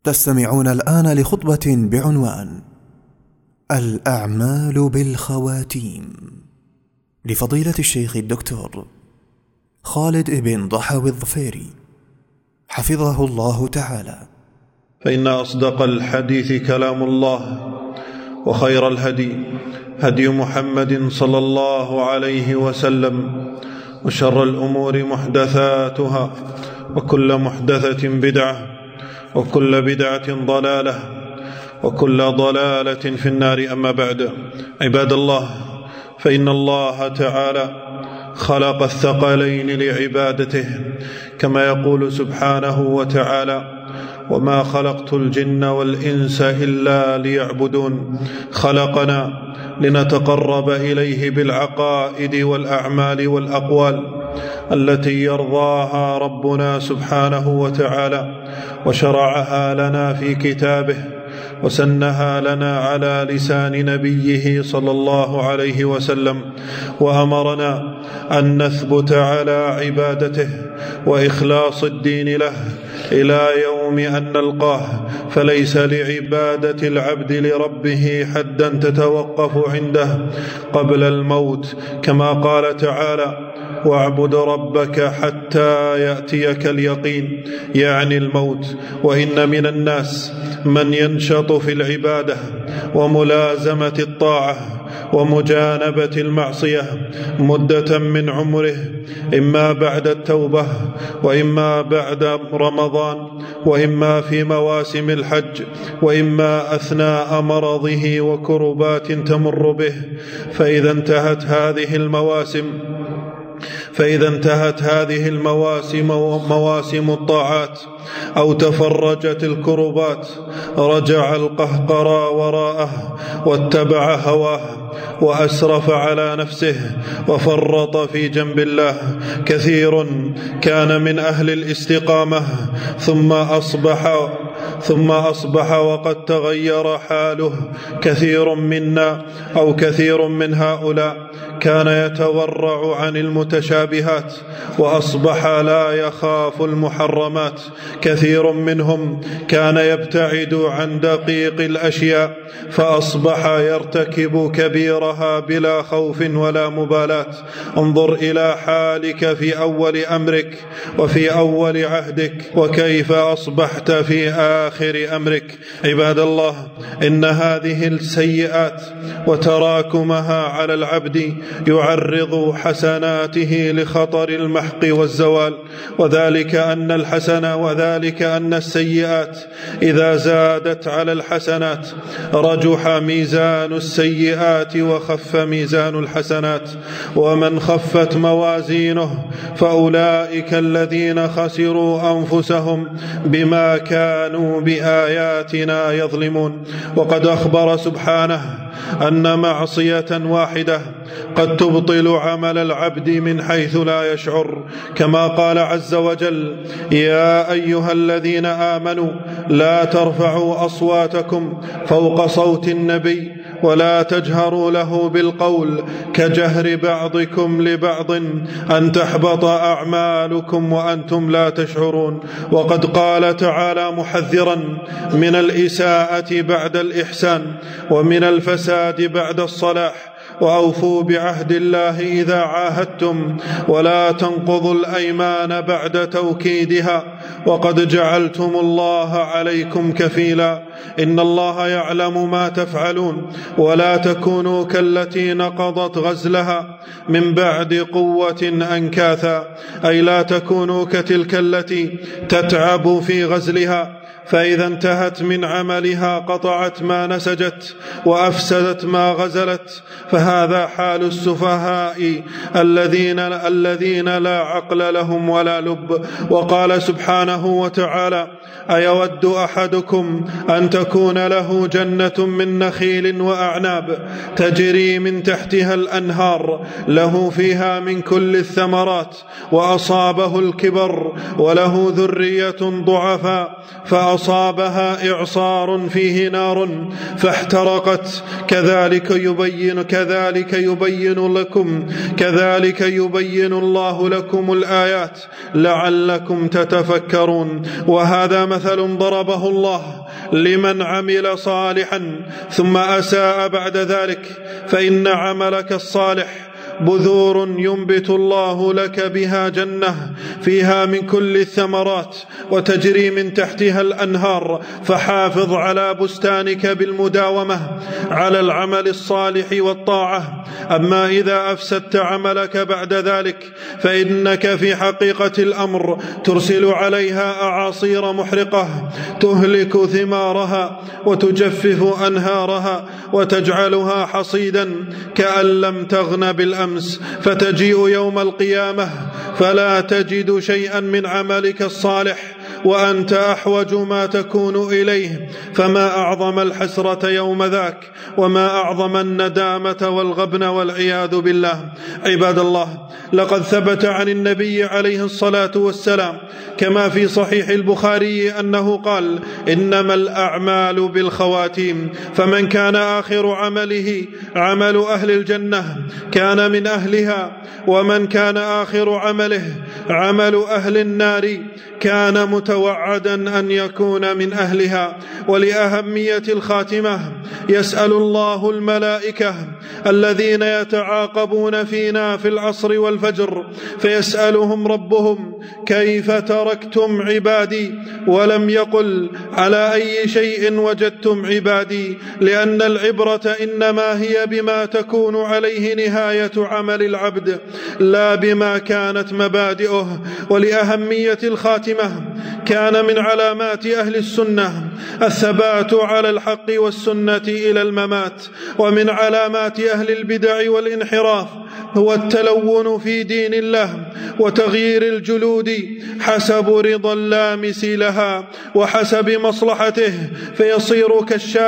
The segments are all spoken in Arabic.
تستمعون الآن لخطبة بعنوان الأعمال بالخواتيم لفضيلة الشيخ الدكتور خالد بن ضحوي الظفيري حفظه الله تعالى. فإن أصدق الحديث كلام الله، وخير الهدي هدي محمد صلى الله عليه وسلم، وشر الأمور محدثاتها، وكل محدثة بدعة، وكل بدعة ضلالة، وكل ضلالة في النار. أما بعد، عباد الله، فإن الله تعالى خلق الثقلين لعبادته، كما يقول سبحانه وتعالى: وما خلقت الجن والإنس إلا ليعبدون. خلقنا لنتقرب إليه بالعقائد والأعمال والأقوال التي يرضاها ربنا سبحانه وتعالى، وشرعها لنا في كتابه، وسنها لنا على لسان نبيه صلى الله عليه وسلم، وأمرنا أن نثبت على عبادته وإخلاص الدين له إلى يوم أن نلقاه، فليس لعبادة العبد لربه حدا تتوقف عنده قبل الموت، كما قال تعالى: واعبد ربك حتى يأتيك اليقين، يعني الموت. وإن من الناس من ينشط في العبادة وملازمة الطاعة ومجانبة المعصية مدة من عمره، إما بعد التوبة، وإما بعد رمضان، وإما في مواسم الحج، وإما أثناء مرضه وكربات تمر به. فإذا انتهت هذه المواسم مواسم الطاعات، أو تفرجت الكربات، رجع القهقرى وراءه واتبع هواه، وأسرف على نفسه وفرط في جنب الله. كثير كان من أهل الاستقامة ثم أصبح وقد تغير حاله. كثير منا أو كثير من هؤلاء كان يتورع عن المتشابهات وأصبح لا يخاف المحرمات. كثير منهم كان يبتعد عن دقيق الأشياء فأصبح يرتكب كبيرها بلا خوف ولا مبالاة. انظر إلى حالك في أول أمرك وفي أول عهدك، وكيف أصبحت في آخر أمرك. عباد الله، إن هذه السيئات وتراكمها على العبد يعرض حسناته لخطر المحق والزوال، وذلك أن السيئات إذا زادت على الحسنات رجح ميزان السيئات وخف ميزان الحسنات. ومن خفت موازينه فأولئك الذين خسروا أنفسهم بما كانوا بآياتنا يظلمون. وقد أخبر سبحانه أن معصية واحدة قد تبطل عمل العبد من حيث لا يشعر، كما قال عز وجل: يا أيها الذين آمنوا لا ترفعوا أصواتكم فوق صوت النبي ولا تجهروا له بالقول كجهر بعضكم لبعض أن تحبط أعمالكم وأنتم لا تشعرون. وقد قال تعالى محذرا من الإساءة بعد الإحسان ومن الفساد بعد الصلاح: وأوفوا بعهد الله إذا عاهدتم ولا تنقضوا الأيمان بعد توكيدها وقد جعلتم الله عليكم كفيلا، إن الله يعلم ما تفعلون. ولا تكونوا كالتي نقضت غزلها من بعد قوة أنكاثا، أي لا تكونوا كتلك التي تتعب في غزلها، فإذا انتهت من عملها قطعت ما نسجت وأفسدت ما غزلت. فهذا حال السفهاء الذين لا عقل لهم ولا لب. وقال سبحانه وتعالى: أيود أحدكم أن تكون له جنة من نخيل وأعناب تجري من تحتها الأنهار له فيها من كل الثمرات وأصابه الكبر وله ذرية ضعفاء فأصابها إعصار فيه نار فاحترقت. كذلك يبين الله لكم الآيات لعلكم تتفكرون. وهذا مثل ضربه الله لمن عمل صالحا ثم أساء بعد ذلك، فإن عملك الصالح بذور ينبت الله لك بها جنة فيها من كل الثمرات وتجري من تحتها الأنهار، فحافظ على بستانك بالمداومة على العمل الصالح والطاعة. أما إذا أفسدت عملك بعد ذلك فإنك في حقيقة الأمر ترسل عليها أعاصير محرقة تهلك ثمارها وتجفف أنهارها وتجعلها حصيدا كأن لم تغن بالأمس، فتجيء يوم القيامة فلا تجد شيئا من عملك الصالح وأنت أحوج ما تكون إليه، فما أعظم الحسرة يوم ذاك وما أعظم الندامة والغبن والعياذ بالله. عباد الله، لقد ثبت عن النبي عليه الصلاة والسلام كما في صحيح البخاري أنه قال: إنما الأعمال بالخواتيم، فمن كان آخر عمله عمل أهل الجنة كان من أهلها، ومن كان آخر عمله عمل أهل النار كان متوعدا أن يكون من أهلها. ولأهمية الخاتمة يسأل الله الملائكة الذين يتعاقبون فينا في العصر والفجر، فيسألهم ربهم: كيف تركتم عبادي؟ ولم يقل على أي شيء وجدتم عبادي، لأن العبرة إنما هي بما تكون عليه نهاية عمل العبد لا بما كانت مبادئه. ولأهمية الخاتمة كان من علامات أهل السنة الثبات على الحق والسنة إلى الممات، ومن علامات أهل البدع والانحراف هو التلون في دين الله وتغيير الجلود حسب رضا اللامس لها وحسب مصلحته، فيصير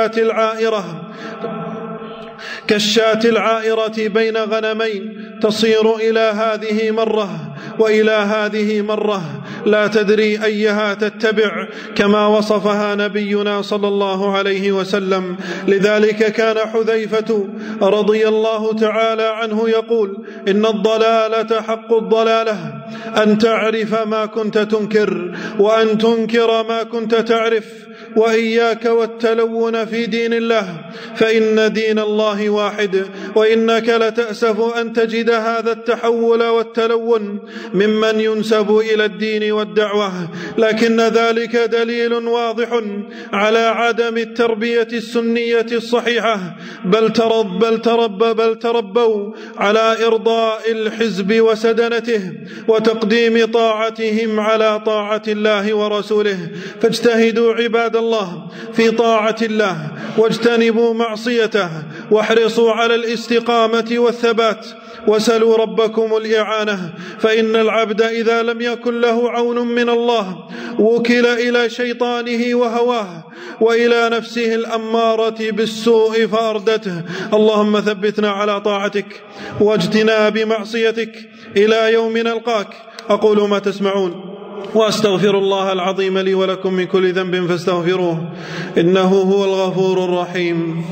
كالشاة العائرة بين غنمين تصير إلى هذه مرة وإلى هذه مرة لا تدري أيها تتبع، كما وصفها نبينا صلى الله عليه وسلم. لذلك كان حذيفة رضي الله تعالى عنه يقول: إن الضلالة حق الضلالة أن تعرف ما كنت تنكر وأن تنكر ما كنت تعرف، وإياك والتلون في دين الله فإن دين الله واحد. وإنك لتأسف أن تجد هذا التحول والتلون ممن ينسب إلى الدين والدعوة، لكن ذلك دليل واضح على عدم التربية السنية الصحيحة، بل تربوا على إرضاء الحزب وسدنته وتقديم طاعتهم على طاعة الله ورسوله. فاجتهدوا عباد الله في طاعة الله واجتنبوا معصيته، واحرصوا على الاستقامة والثبات، وسلوا ربكم الإعانة، فإن العبد إذا لم يكن له عون من الله وكل إلى شيطانه وهواه وإلى نفسه الأمارة بالسوء فأردته. اللهم ثبتنا على طاعتك واجتناب معصيتك إلى يوم نلقاك. أقول ما تسمعون وأستغفر الله العظيم لي ولكم من كل ذنب فاستغفروه إنه هو الغفور الرحيم.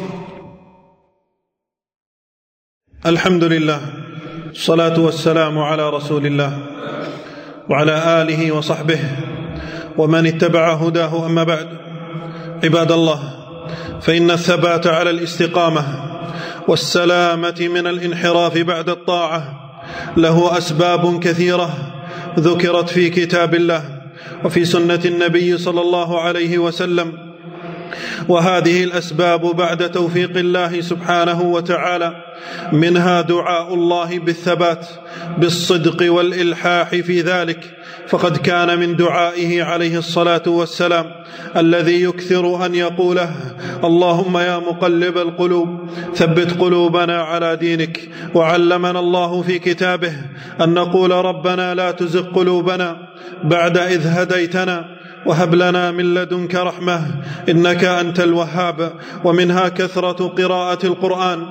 الحمد لله، الصلاة والسلام على رسول الله وعلى آله وصحبه ومن اتبع هداه. أما بعد، عباد الله، فإن الثبات على الاستقامة والسلامة من الانحراف بعد الطاعة له أسباب كثيرة ذكرت في كتاب الله وفي سنة النبي صلى الله عليه وسلم، وهذه الأسباب بعد توفيق الله سبحانه وتعالى منها دعاء الله بالثبات بالصدق والإلحاح في ذلك، فقد كان من دعائه عليه الصلاة والسلام الذي يكثر أن يقوله: اللهم يا مقلب القلوب ثبت قلوبنا على دينك. وعلمنا الله في كتابه أن نقول: ربنا لا تزغ قلوبنا بعد إذ هديتنا وهب لنا من لدنك رحمة إنك أنت الوهاب. ومنها كثرة قراءة القرآن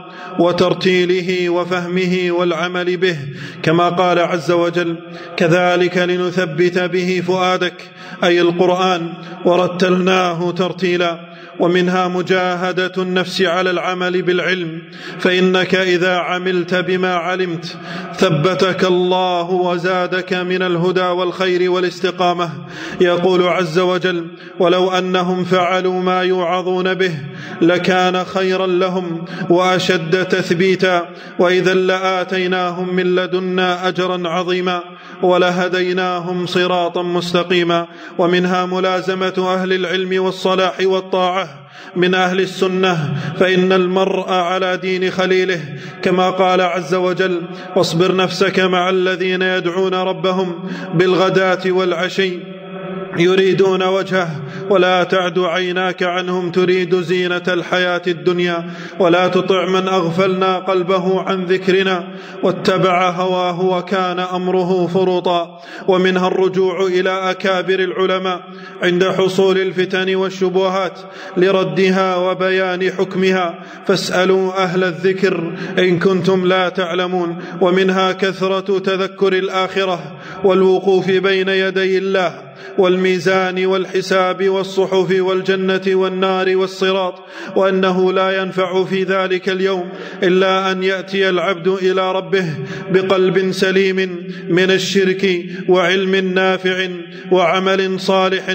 وترتيله وفهمه والعمل به، كما قال عز وجل: كذلك لنثبت به فؤادك، أي القرآن، ورتلناه ترتيلا. ومنها مجاهدة النفس على العمل بالعلم، فإنك إذا عملت بما علمت ثبتك الله وزادك من الهدى والخير والاستقامة. يقول عز وجل: ولو أنهم فعلوا ما يوعظون به لكان خيرا لهم وأشد تثبيتا، وإذا لآتيناهم من لدنا أجرا عظيما ولهديناهم صراطا مستقيما. ومنها ملازمة أهل العلم والصلاح والطاعة من أهل السنة، فإن المرء على دين خليله، كما قال عز وجل: واصبر نفسك مع الذين يدعون ربهم بالغداة والعشي يريدون وجهه ولا تعد عيناك عنهم تريد زينة الحياة الدنيا ولا تطع من أغفلنا قلبه عن ذكرنا واتبع هواه وكان أمره فرطا. ومنها الرجوع إلى أكابر العلماء عند حصول الفتن والشبهات لردها وبيان حكمها، فاسألوا أهل الذكر إن كنتم لا تعلمون. ومنها كثرة تذكر الآخرة والوقوف بين يدي الله والميزان والحساب والصحف والجنة والنار والصراط، وأنه لا ينفع في ذلك اليوم إلا أن يأتي العبد إلى ربه بقلب سليم من الشرك وعلم نافع وعمل صالح.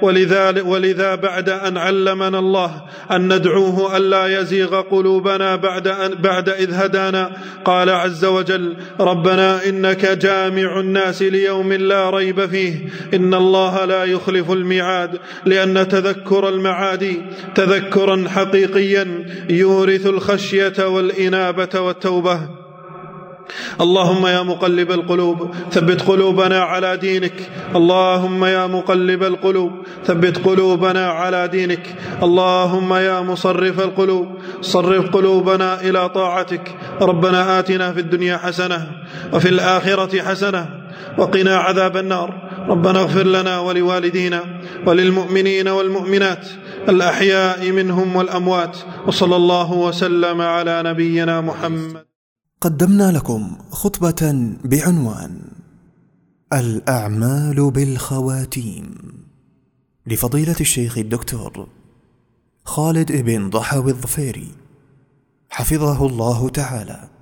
ولذا بعد أن علمنا الله أن ندعوه ألا يزيغ قلوبنا بعد إذ هدانا، قال عز وجل: ربنا إنك جامع الناس ليوم لا ريب فيه إن الله لا يخلف الميعاد. لأن تذكر المعاد تذكرا حقيقيا يورث الخشية والإنابة والتوبة. اللهم يا مقلب القلوب ثبت قلوبنا على دينك. اللهم يا مقلب القلوب ثبت قلوبنا على دينك. اللهم يا مصرف القلوب صرف قلوبنا إلى طاعتك. ربنا آتنا في الدنيا حسنة وفي الآخرة حسنة وقنا عذاب النار. ربنا اغفر لنا ولوالدينا وللمؤمنين والمؤمنات الأحياء منهم والأموات، وصلى الله وسلم على نبينا محمد. قدمنا لكم خطبة بعنوان: الأعمال بالخواتيم، لفضيلة الشيخ الدكتور خالد بن ضحوي الظفيري حفظه الله تعالى.